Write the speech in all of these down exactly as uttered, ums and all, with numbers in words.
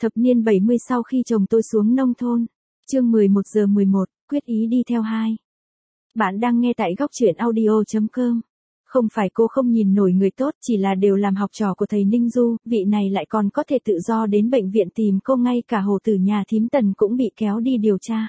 Thập niên bảy mươi sau khi chồng tôi xuống nông thôn. Chương mười một giờ mười một, quyết ý đi theo hai. Bạn đang nghe tại góc truyện audio chấm com. Không phải cô không nhìn nổi người tốt, chỉ là đều làm học trò của thầy Ninh Du, vị này lại còn có thể tự do đến bệnh viện tìm cô, ngay cả hồ tử nhà thím Tần cũng bị kéo đi điều tra.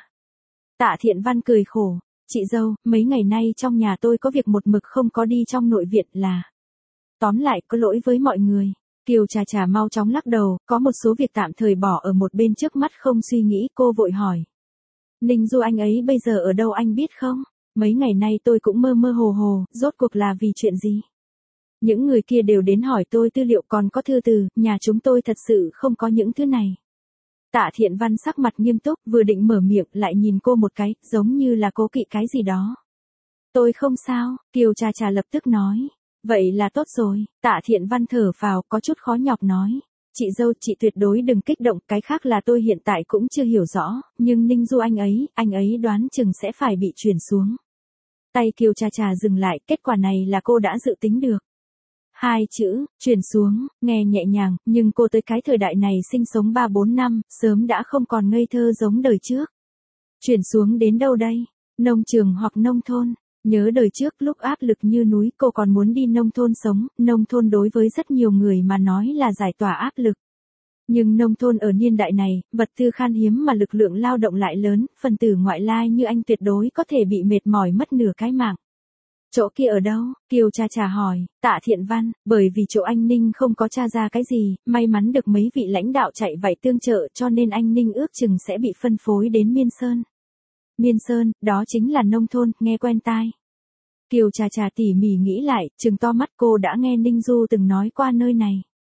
Tạ Thiện Văn cười khổ, chị dâu, mấy ngày nay trong nhà tôi có việc một mực không có đi trong nội viện là. Tóm lại có lỗi với mọi người. Kiều Trà Trà mau chóng lắc đầu, có một số việc tạm thời bỏ ở một bên trước mắt không suy nghĩ. Cô vội hỏi. Ninh Du anh ấy bây giờ ở đâu anh biết không? Mấy ngày nay tôi cũng mơ mơ hồ hồ, rốt cuộc là vì chuyện gì? Những người kia đều đến hỏi tôi tư liệu còn có thư từ, nhà chúng tôi thật sự không có những thứ này. Tạ Thiện Văn sắc mặt nghiêm túc, vừa định mở miệng lại nhìn cô một cái, giống như là cố kỵ cái gì đó. Tôi không sao, Kiều Trà Trà lập tức nói. Vậy là tốt rồi. Tạ Thiện Văn thở phào, có chút khó nhọc nói. Chị dâu, chị tuyệt đối đừng kích động, cái khác là tôi hiện tại cũng chưa hiểu rõ, nhưng Ninh Du anh ấy, anh ấy đoán chừng sẽ phải bị chuyển xuống. Tay Kiều Trà Trà dừng lại, kết quả này là cô đã dự tính được. Hai chữ, chuyển xuống, nghe nhẹ nhàng, nhưng cô tới cái thời đại này sinh sống ba bốn năm, sớm đã không còn ngây thơ giống đời trước. Chuyển xuống đến đâu đây? Nông trường hoặc nông thôn? Nhớ đời trước lúc áp lực như núi cô còn muốn đi nông thôn sống, nông thôn đối với rất nhiều người mà nói là giải tỏa áp lực. Nhưng nông thôn ở niên đại này, vật tư khan hiếm mà lực lượng lao động lại lớn, phần tử ngoại lai như anh tuyệt đối có thể bị mệt mỏi mất nửa cái mạng. Chỗ kia ở đâu? Kiều Trà Trà hỏi. Tạ Thiện Văn, bởi vì chỗ anh Ninh không có tra ra cái gì, may mắn được mấy vị lãnh đạo chạy vạy tương trợ cho nên anh Ninh ước chừng sẽ bị phân phối đến Miên Sơn. Miên Sơn, đó chính là nông thôn, nghe quen tai. Kiều Trà Trà tỉ mỉ nghĩ lại, trừng to mắt, cô đã nghe Ninh Du từng nói qua nơi này.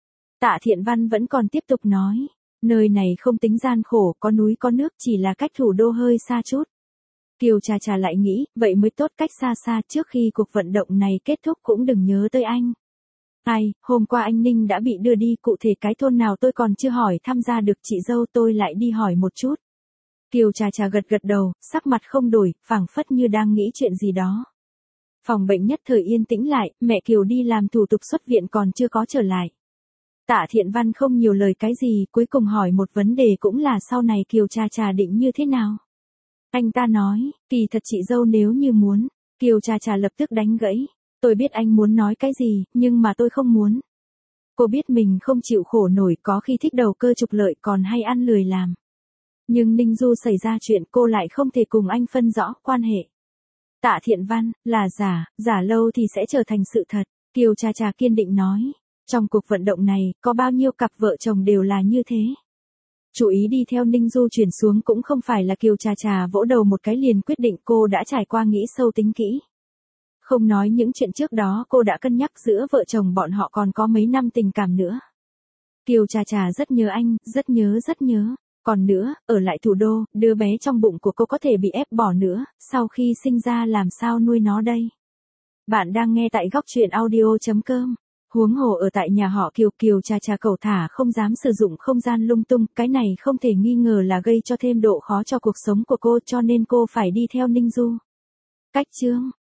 Tạ Thiện Văn vẫn còn tiếp tục nói, nơi này không tính gian khổ, có núi có nước, chỉ là cách thủ đô hơi xa chút. Kiều Trà Trà lại nghĩ, vậy mới tốt, cách xa xa, trước khi cuộc vận động này kết thúc cũng đừng nhớ tới anh. Ai, hôm qua anh Ninh đã bị đưa đi, cụ thể cái thôn nào tôi còn chưa hỏi tham gia được, chị dâu tôi lại đi hỏi một chút. Kiều Trà Trà gật gật đầu, sắc mặt không đổi, phảng phất như đang nghĩ chuyện gì đó. Phòng bệnh nhất thời yên tĩnh lại, mẹ Kiều đi làm thủ tục xuất viện còn chưa có trở lại. Tạ Thiện Văn không nhiều lời cái gì, cuối cùng hỏi một vấn đề cũng là sau này Kiều Trà Trà định như thế nào. Anh ta nói, kỳ thật chị dâu nếu như muốn. Kiều Trà Trà lập tức đánh gãy. Tôi biết anh muốn nói cái gì, nhưng mà tôi không muốn. Cô biết mình không chịu khổ nổi, có khi thích đầu cơ trục lợi còn hay ăn lười làm. Nhưng Ninh Du xảy ra chuyện cô lại không thể cùng anh phân rõ quan hệ. Tạ Thiện Văn, là giả, giả lâu thì sẽ trở thành sự thật. Kiều Trà Trà kiên định nói. Trong cuộc vận động này, có bao nhiêu cặp vợ chồng đều là như thế. Chú ý đi theo Ninh Du chuyển xuống cũng không phải là Kiều Trà Trà vỗ đầu một cái liền quyết định, cô đã trải qua nghĩ sâu tính kỹ. Không nói những chuyện trước đó, cô đã cân nhắc giữa vợ chồng bọn họ còn có mấy năm tình cảm nữa. Kiều Trà Trà rất nhớ anh, rất nhớ rất nhớ. Còn nữa, ở lại thủ đô, đứa bé trong bụng của cô có thể bị ép bỏ nữa, sau khi sinh ra làm sao nuôi nó đây? Bạn đang nghe tại góc truyện audio chấm com. Huống hồ ở tại nhà họ Kiều, Kiều Trà Trà cẩu thả không dám sử dụng không gian lung tung, cái này không thể nghi ngờ là gây cho thêm độ khó cho cuộc sống của cô, cho nên cô phải đi theo Ninh Du. Cách chương,